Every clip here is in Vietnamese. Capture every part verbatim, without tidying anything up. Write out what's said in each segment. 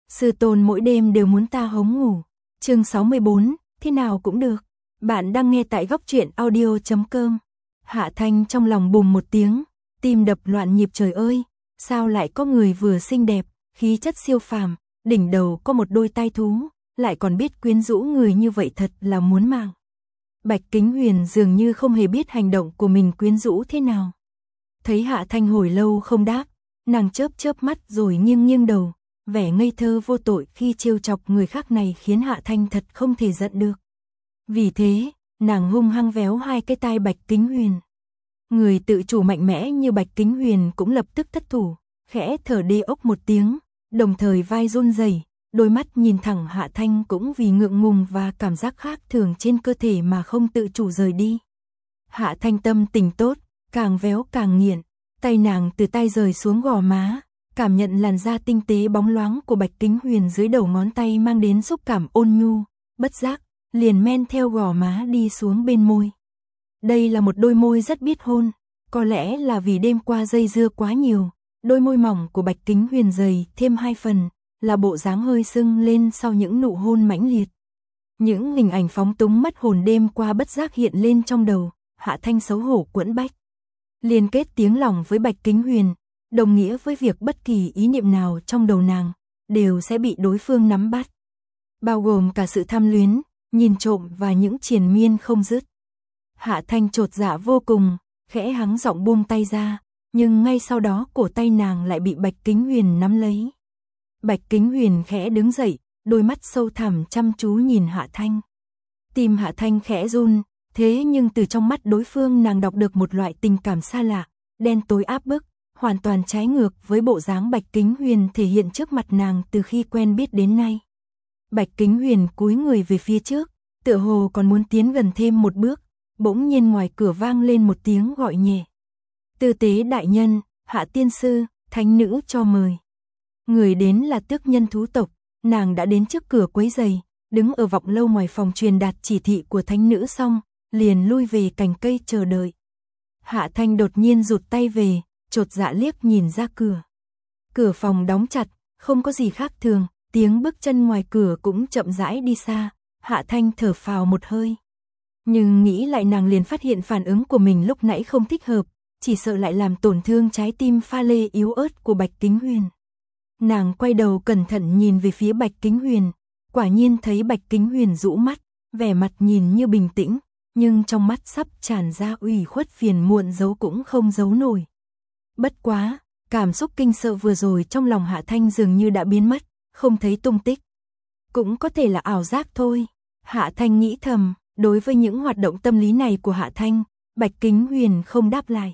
Sư tôn mỗi đêm đều muốn ta hống ngủ. Chương sáu mươi bốn, thế nào cũng được. Bạn đang nghe tại góc truyện audio chấm com. Hạ Thanh trong lòng bùm một tiếng, tim đập loạn nhịp. Trời ơi, sao lại có người vừa xinh đẹp, khí chất siêu phàm, đỉnh đầu có một đôi tai thú, lại còn biết quyến rũ người như vậy, thật là muốn mạng. Bạch Kính Huyền dường như không hề biết hành động của mình quyến rũ thế nào. Thấy Hạ Thanh hồi lâu không đáp, nàng chớp chớp mắt rồi nghiêng nghiêng đầu, vẻ ngây thơ vô tội khi trêu chọc người khác này khiến Hạ Thanh thật không thể giận được. Vì thế, nàng hung hăng véo hai cái tai Bạch Kính Huyền. Người tự chủ mạnh mẽ như Bạch Kính Huyền cũng lập tức thất thủ, khẽ thở đê ốc một tiếng, đồng thời vai run rẩy, đôi mắt nhìn thẳng Hạ Thanh cũng vì ngượng ngùng và cảm giác khác thường trên cơ thể mà không tự chủ rời đi. Hạ Thanh tâm tình tốt, càng véo càng nghiện, tay nàng từ tay rời xuống gò má, cảm nhận làn da tinh tế bóng loáng của Bạch Kính Huyền dưới đầu ngón tay mang đến xúc cảm ôn nhu, bất giác, liền men theo gò má đi xuống bên môi. Đây là một đôi môi rất biết hôn, có lẽ là vì đêm qua dây dưa quá nhiều, đôi môi mỏng của Bạch Kính Huyền dày thêm hai phần, là bộ dáng hơi sưng lên sau những nụ hôn mãnh liệt. Những hình ảnh phóng túng mất hồn đêm qua bất giác hiện lên trong đầu, Hạ Thanh xấu hổ quẫn bách. Liên kết tiếng lòng với Bạch Kính Huyền, đồng nghĩa với việc bất kỳ ý niệm nào trong đầu nàng, đều sẽ bị đối phương nắm bắt. Bao gồm cả sự tham luyến, nhìn trộm và những triền miên không dứt. Hạ Thanh chột dạ vô cùng, khẽ hắng giọng buông tay ra, nhưng ngay sau đó cổ tay nàng lại bị Bạch Kính Huyền nắm lấy. Bạch Kính Huyền khẽ đứng dậy, đôi mắt sâu thẳm chăm chú nhìn Hạ Thanh. Tim Hạ Thanh khẽ run, thế nhưng từ trong mắt đối phương nàng đọc được một loại tình cảm xa lạ, đen tối áp bức, hoàn toàn trái ngược với bộ dáng Bạch Kính Huyền thể hiện trước mặt nàng từ khi quen biết đến nay. Bạch Kính Huyền cúi người về phía trước, tựa hồ còn muốn tiến gần thêm một bước, bỗng nhiên ngoài cửa vang lên một tiếng gọi nhẹ. Tư tế đại nhân, Hạ tiên sư, thánh nữ cho mời. Người đến là tước nhân thú tộc, nàng đã đến trước cửa quấy giày, đứng ở vọng lâu ngoài phòng truyền đạt chỉ thị của thánh nữ xong, liền lui về cành cây chờ đợi. Hạ Thanh đột nhiên rụt tay về, chột dạ liếc nhìn ra cửa. Cửa phòng đóng chặt, không có gì khác thường, tiếng bước chân ngoài cửa cũng chậm rãi đi xa, Hạ Thanh thở phào một hơi. Nhưng nghĩ lại nàng liền phát hiện phản ứng của mình lúc nãy không thích hợp, chỉ sợ lại làm tổn thương trái tim pha lê yếu ớt của Bạch Kính Huyền. Nàng quay đầu cẩn thận nhìn về phía Bạch Kính Huyền, quả nhiên thấy Bạch Kính Huyền rũ mắt, vẻ mặt nhìn như bình tĩnh, nhưng trong mắt sắp tràn ra ủy khuất phiền muộn giấu cũng không giấu nổi. Bất quá, cảm xúc kinh sợ vừa rồi trong lòng Hạ Thanh dường như đã biến mất, không thấy tung tích. Cũng có thể là ảo giác thôi, Hạ Thanh nghĩ thầm, đối với những hoạt động tâm lý này của Hạ Thanh, Bạch Kính Huyền không đáp lại.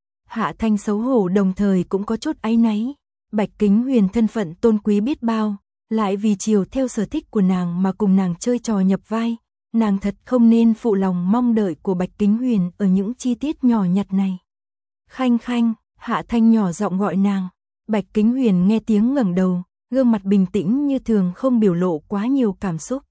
Hạ Thanh xấu hổ đồng thời cũng có chút áy náy. Bạch Kính Huyền thân phận tôn quý biết bao, lại vì chiều theo sở thích của nàng mà cùng nàng chơi trò nhập vai, nàng thật không nên phụ lòng mong đợi của Bạch Kính Huyền ở những chi tiết nhỏ nhặt này. Khanh khanh, Hạ Thanh nhỏ giọng gọi nàng, Bạch Kính Huyền nghe tiếng ngẩng đầu, gương mặt bình tĩnh như thường không biểu lộ quá nhiều cảm xúc.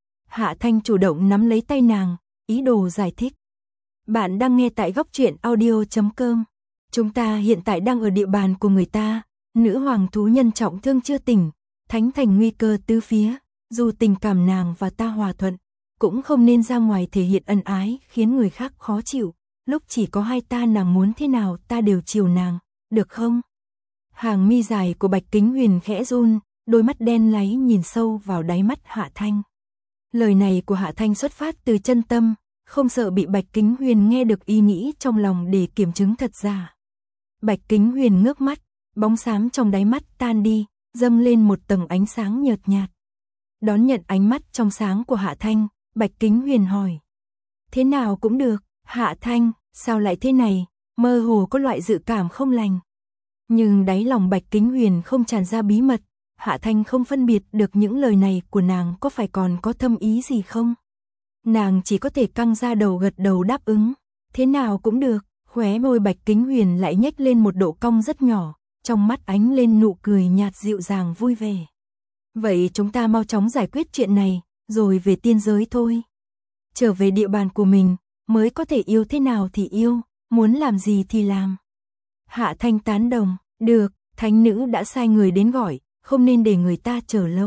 Hạ Thanh chủ động nắm lấy tay nàng, ý đồ giải thích. Bạn đang nghe tại góc truyện audio chấm com. Chúng ta hiện tại đang ở địa bàn của người ta. Nữ hoàng thú nhân trọng thương chưa tỉnh, thánh thành nguy cơ tứ phía, dù tình cảm nàng và ta hòa thuận, cũng không nên ra ngoài thể hiện ân ái khiến người khác khó chịu, lúc chỉ có hai ta nàng muốn thế nào ta đều chiều nàng, được không? Hàng mi dài của Bạch Kính Huyền khẽ run, đôi mắt đen láy nhìn sâu vào đáy mắt Hạ Thanh. Lời này của Hạ Thanh xuất phát từ chân tâm, không sợ bị Bạch Kính Huyền nghe được ý nghĩ trong lòng để kiểm chứng thật giả. Bạch Kính Huyền ngước mắt, bóng xám trong đáy mắt tan đi, dâng lên một tầng ánh sáng nhợt nhạt. Đón nhận ánh mắt trong sáng của Hạ Thanh, Bạch Kính Huyền hỏi. Thế nào cũng được, Hạ Thanh, sao lại thế này, mơ hồ có loại dự cảm không lành. Nhưng đáy lòng Bạch Kính Huyền không tràn ra bí mật, Hạ Thanh không phân biệt được những lời này của nàng có phải còn có thâm ý gì không. Nàng chỉ có thể căng ra đầu gật đầu đáp ứng, thế nào cũng được, khóe môi Bạch Kính Huyền lại nhếch lên một độ cong rất nhỏ. Trong mắt ánh lên nụ cười nhạt dịu dàng vui vẻ. Vậy chúng ta mau chóng giải quyết chuyện này, rồi về tiên giới thôi. Trở về địa bàn của mình, mới có thể yêu thế nào thì yêu, muốn làm gì thì làm. Hạ Thanh tán đồng, được, thánh nữ đã sai người đến gọi, không nên để người ta chờ lâu.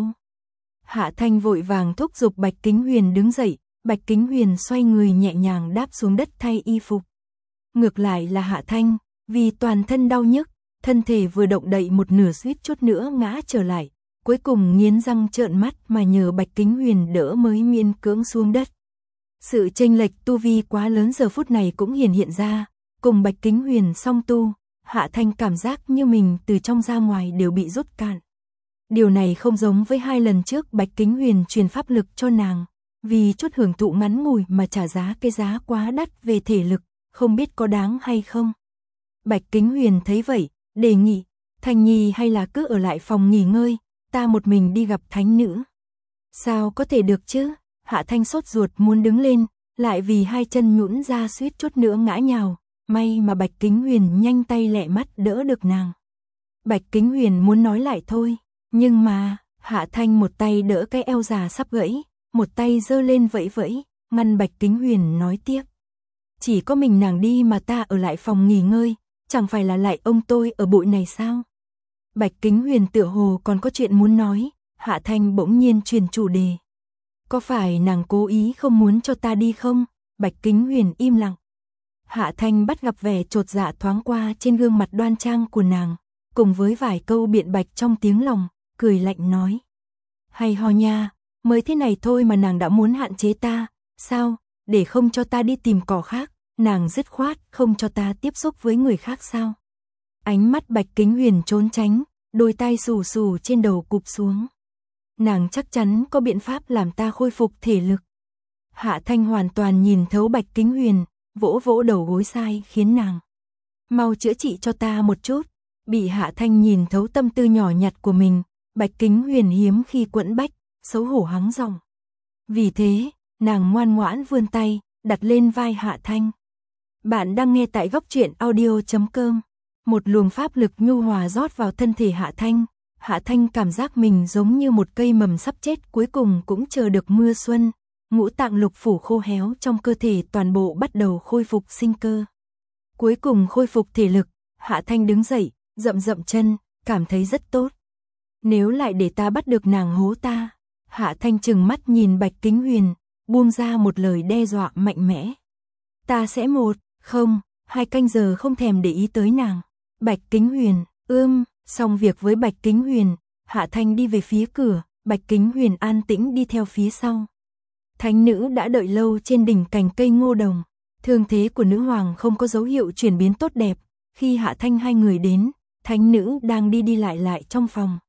Hạ Thanh vội vàng thúc giục Bạch Kính Huyền đứng dậy, Bạch Kính Huyền xoay người nhẹ nhàng đáp xuống đất thay y phục. Ngược lại là Hạ Thanh, vì toàn thân đau nhức, thân thể vừa động đậy một nửa suýt chút nữa ngã trở lại, cuối cùng nghiến răng trợn mắt mà nhờ Bạch Kính Huyền đỡ mới miễn cưỡng xuống đất. Sự chênh lệch tu vi quá lớn giờ phút này cũng hiển hiện ra, cùng Bạch Kính Huyền song tu, Hạ Thanh cảm giác như mình từ trong ra ngoài đều bị rút cạn. Điều này không giống với hai lần trước Bạch Kính Huyền truyền pháp lực cho nàng, vì chút hưởng thụ ngắn ngủi mà trả giá cái giá quá đắt về thể lực, không biết có đáng hay không. Bạch Kính Huyền thấy vậy, đề nghị, Thanh Nhi hay là cứ ở lại phòng nghỉ ngơi, ta một mình đi gặp thánh nữ. Sao có thể được chứ? Hạ Thanh sốt ruột muốn đứng lên, lại vì hai chân nhũn ra suýt chút nữa ngã nhào, may mà Bạch Kính Huyền nhanh tay lẹ mắt đỡ được nàng. Bạch Kính Huyền muốn nói lại thôi, nhưng mà, Hạ Thanh một tay đỡ cái eo già sắp gãy, một tay giơ lên vẫy vẫy, ngăn Bạch Kính Huyền nói tiếp. Chỉ có mình nàng đi mà ta ở lại phòng nghỉ ngơi, chẳng phải là lại ông tôi ở bụi này sao? Bạch Kính Huyền tựa hồ còn có chuyện muốn nói, Hạ Thanh bỗng nhiên truyền chủ đề. Có phải nàng cố ý không muốn cho ta đi không? Bạch Kính Huyền im lặng. Hạ Thanh bắt gặp vẻ chột dạ thoáng qua trên gương mặt đoan trang của nàng, cùng với vài câu biện bạch trong tiếng lòng, cười lạnh nói. Hay ho nha, mới thế này thôi mà nàng đã muốn hạn chế ta, sao, để không cho ta đi tìm cỏ khác, nàng dứt khoát không cho ta tiếp xúc với người khác sao? Ánh mắt Bạch Kính Huyền trốn tránh, đôi tay xù xù trên đầu cụp xuống. Nàng chắc chắn có biện pháp làm ta khôi phục thể lực. Hạ Thanh hoàn toàn nhìn thấu Bạch Kính Huyền, vỗ vỗ đầu gối sai khiến nàng. Mau chữa trị cho ta một chút. Bị Hạ Thanh nhìn thấu tâm tư nhỏ nhặt của mình, Bạch Kính Huyền hiếm khi quẫn bách, xấu hổ hắng giọng. Vì thế, nàng ngoan ngoãn vươn tay, đặt lên vai Hạ Thanh. Bạn đang nghe tại góc truyện audio chấm com. Một luồng pháp lực nhu hòa rót vào thân thể Hạ Thanh. Hạ Thanh cảm giác mình giống như một cây mầm sắp chết cuối cùng cũng chờ được mưa xuân. Ngũ tạng lục phủ khô héo trong cơ thể toàn bộ bắt đầu khôi phục sinh cơ. Cuối cùng khôi phục thể lực, Hạ Thanh đứng dậy, dậm dậm chân, cảm thấy rất tốt. Nếu lại để ta bắt được nàng hố ta. Hạ Thanh trừng mắt nhìn Bạch Kính Huyền, buông ra một lời đe dọa mạnh mẽ. Ta sẽ một, không, hai canh giờ không thèm để ý tới nàng. Bạch Kính Huyền, ưm, xong việc với Bạch Kính Huyền, Hạ Thanh đi về phía cửa, Bạch Kính Huyền an tĩnh đi theo phía sau. Thánh nữ đã đợi lâu trên đỉnh cành cây ngô đồng, thương thế của nữ hoàng không có dấu hiệu chuyển biến tốt đẹp, khi Hạ Thanh hai người đến, thánh nữ đang đi đi lại lại trong phòng.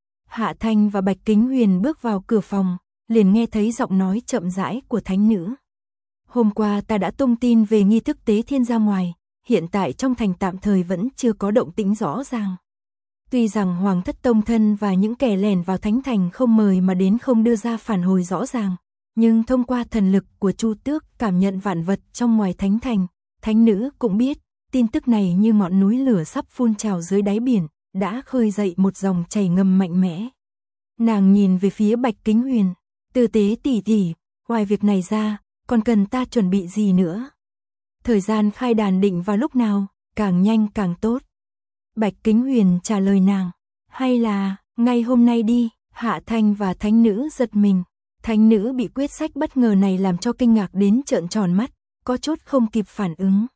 Hạ Thanh và Bạch Kính Huyền bước vào cửa phòng, liền nghe thấy giọng nói chậm rãi của thánh nữ. Hôm qua ta đã tung tin về nghi thức tế thiên ra ngoài, hiện tại trong thành tạm thời vẫn chưa có động tĩnh rõ ràng. Tuy rằng Hoàng thất tông thân và những kẻ lẻn vào thánh thành không mời mà đến không đưa ra phản hồi rõ ràng, nhưng thông qua thần lực của Chu Tước cảm nhận vạn vật trong ngoài thánh thành, thánh nữ cũng biết, tin tức này như ngọn núi lửa sắp phun trào dưới đáy biển, đã khơi dậy một dòng chảy ngầm mạnh mẽ. Nàng nhìn về phía Bạch Kính Huyền, tư tế tỉ tỉ, ngoài việc này ra, còn cần ta chuẩn bị gì nữa? Thời gian khai đàn định vào lúc nào, càng nhanh càng tốt. Bạch Kính Huyền trả lời nàng, hay là, ngay hôm nay đi. Hạ Thanh và thánh nữ giật mình. Thánh nữ bị quyết sách bất ngờ này làm cho kinh ngạc đến trợn tròn mắt, có chút không kịp phản ứng.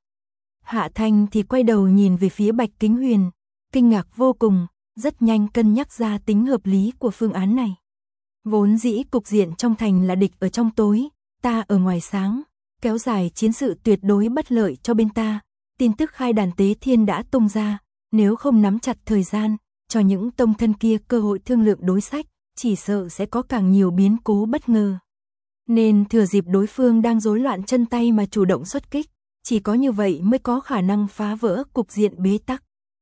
Hạ Thanh thì quay đầu nhìn về phía Bạch Kính Huyền, kinh ngạc vô cùng, rất nhanh cân nhắc ra tính hợp lý của phương án này. Vốn dĩ cục diện trong thành là địch ở trong tối, ta ở ngoài sáng, kéo dài chiến sự tuyệt đối bất lợi cho bên ta. Tin tức khai đàn tế thiên đã tung ra, nếu không nắm chặt thời gian, cho những tông thân kia cơ hội thương lượng đối sách, chỉ sợ sẽ có càng nhiều biến cố bất ngờ. Nên thừa dịp đối phương đang rối loạn chân tay mà chủ động xuất kích, chỉ có như vậy mới có khả năng phá vỡ cục diện bế tắc.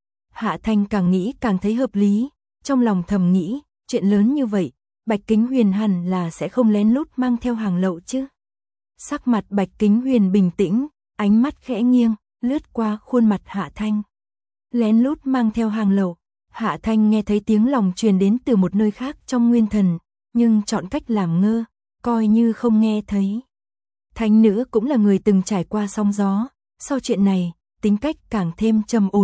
Hạ Thanh càng nghĩ càng thấy hợp lý, trong lòng thầm nghĩ, chuyện lớn như vậy, Bạch Kính Huyền hẳn là sẽ không lén lút mang theo hàng lậu chứ. Sắc mặt Bạch Kính Huyền bình tĩnh, ánh mắt khẽ nghiêng, lướt qua khuôn mặt Hạ Thanh. Lén lút mang theo hàng lậu. Hạ Thanh nghe thấy tiếng lòng truyền đến từ một nơi khác trong nguyên thần, nhưng chọn cách làm ngơ, coi như không nghe thấy. Thánh nữ cũng là người từng trải qua sóng gió, sau chuyện này, tính cách càng thêm trầm ổn,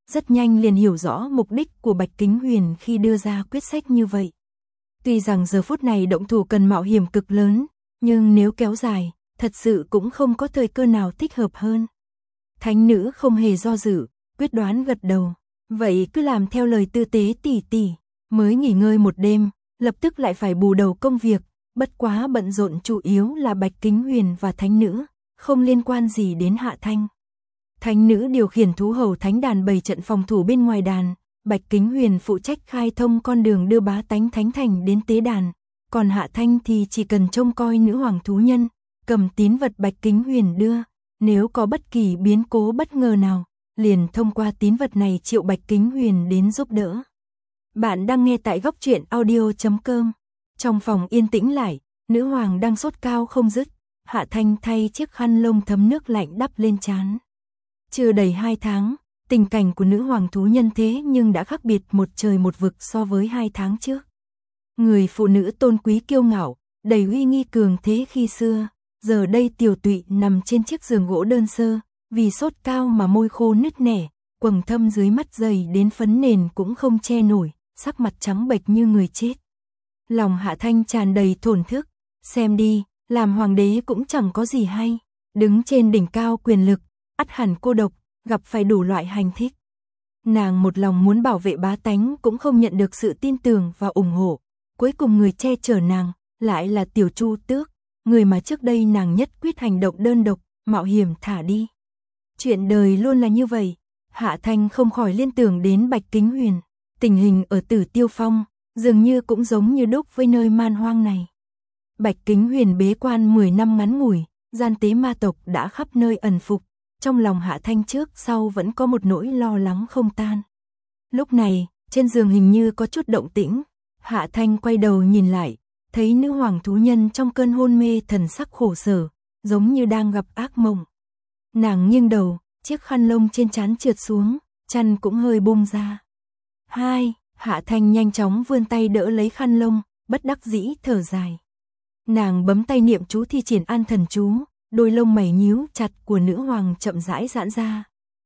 rất nhanh liền hiểu rõ mục đích của Bạch Kính Huyền khi đưa ra quyết sách như vậy. Tuy rằng giờ phút này động thủ cần mạo hiểm cực lớn, nhưng nếu kéo dài, thật sự cũng không có thời cơ nào thích hợp hơn. Thánh nữ không hề do dự, quyết đoán gật đầu. Vậy cứ làm theo lời tư tế tỷ tỷ. Mới nghỉ ngơi một đêm, lập tức lại phải bù đầu công việc, bất quá bận rộn chủ yếu là Bạch Kính Huyền và thánh nữ, không liên quan gì đến Hạ Thanh. Thánh nữ điều khiển thú hầu thánh đàn bày trận phòng thủ bên ngoài đàn, Bạch Kính Huyền phụ trách khai thông con đường đưa bá tánh thánh thành đến tế đàn, còn Hạ Thanh thì chỉ cần trông coi nữ hoàng thú nhân, cầm tín vật Bạch Kính Huyền đưa, nếu có bất kỳ biến cố bất ngờ nào, liền thông qua tín vật này triệu Bạch Kính Huyền đến giúp đỡ. Bạn đang nghe tại góc truyện audio chấm com. Trong phòng yên tĩnh lại, nữ hoàng đang sốt cao không dứt, Hạ Thanh thay chiếc khăn lông thấm nước lạnh đắp lên trán. Chưa đầy hai tháng, tình cảnh của nữ hoàng thú nhân thế nhưng đã khác biệt một trời một vực so với hai tháng trước. Người phụ nữ tôn quý kiêu ngạo, đầy uy nghi cường thế khi xưa, giờ đây tiều tụy nằm trên chiếc giường gỗ đơn sơ, vì sốt cao mà môi khô nứt nẻ, quầng thâm dưới mắt dày đến phấn nền cũng không che nổi, sắc mặt trắng bệch như người chết. Lòng Hạ Thanh tràn đầy thổn thức, xem đi, làm hoàng đế cũng chẳng có gì hay, đứng trên đỉnh cao quyền lực, ắt hẳn cô độc, gặp phải đủ loại hành thích. Nàng một lòng muốn bảo vệ bá tánh cũng không nhận được sự tin tưởng và ủng hộ, cuối cùng người che chở nàng, lại là Tiểu Chu Tước, người mà trước đây nàng nhất quyết hành động đơn độc, mạo hiểm thả đi. Chuyện đời luôn là như vậy, Hạ Thanh không khỏi liên tưởng đến Bạch Kính Huyền, tình hình ở Tử Tiêu Phong, dường như cũng giống như đúc với nơi man hoang này. Bạch Kính Huyền bế quan mười năm ngắn ngủi, gian tế ma tộc đã khắp nơi ẩn phục, trong lòng Hạ Thanh trước sau vẫn có một nỗi lo lắng không tan. Lúc này, trên giường hình như có chút động tĩnh, Hạ Thanh quay đầu nhìn lại, thấy nữ hoàng thú nhân trong cơn hôn mê thần sắc khổ sở, giống như đang gặp ác mộng. Nàng nghiêng đầu, chiếc khăn lông trên trán trượt xuống, chăn cũng hơi bung ra. Hai, Hạ Thanh nhanh chóng vươn tay đỡ lấy khăn lông, bất đắc dĩ thở dài. Nàng bấm tay niệm chú thi triển an thần chú, đôi lông mày nhíu chặt của nữ hoàng chậm rãi giãn ra.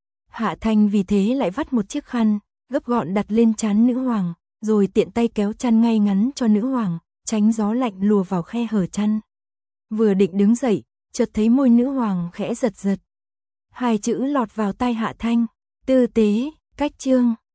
Hạ Thanh vì thế lại vắt một chiếc khăn, gấp gọn đặt lên trán nữ hoàng, rồi tiện tay kéo chăn ngay ngắn cho nữ hoàng, tránh gió lạnh lùa vào khe hở chăn. Vừa định đứng dậy, chợt thấy môi nữ hoàng khẽ giật giật. Hai chữ lọt vào tai Hạ Thanh, tư tế, cách chương.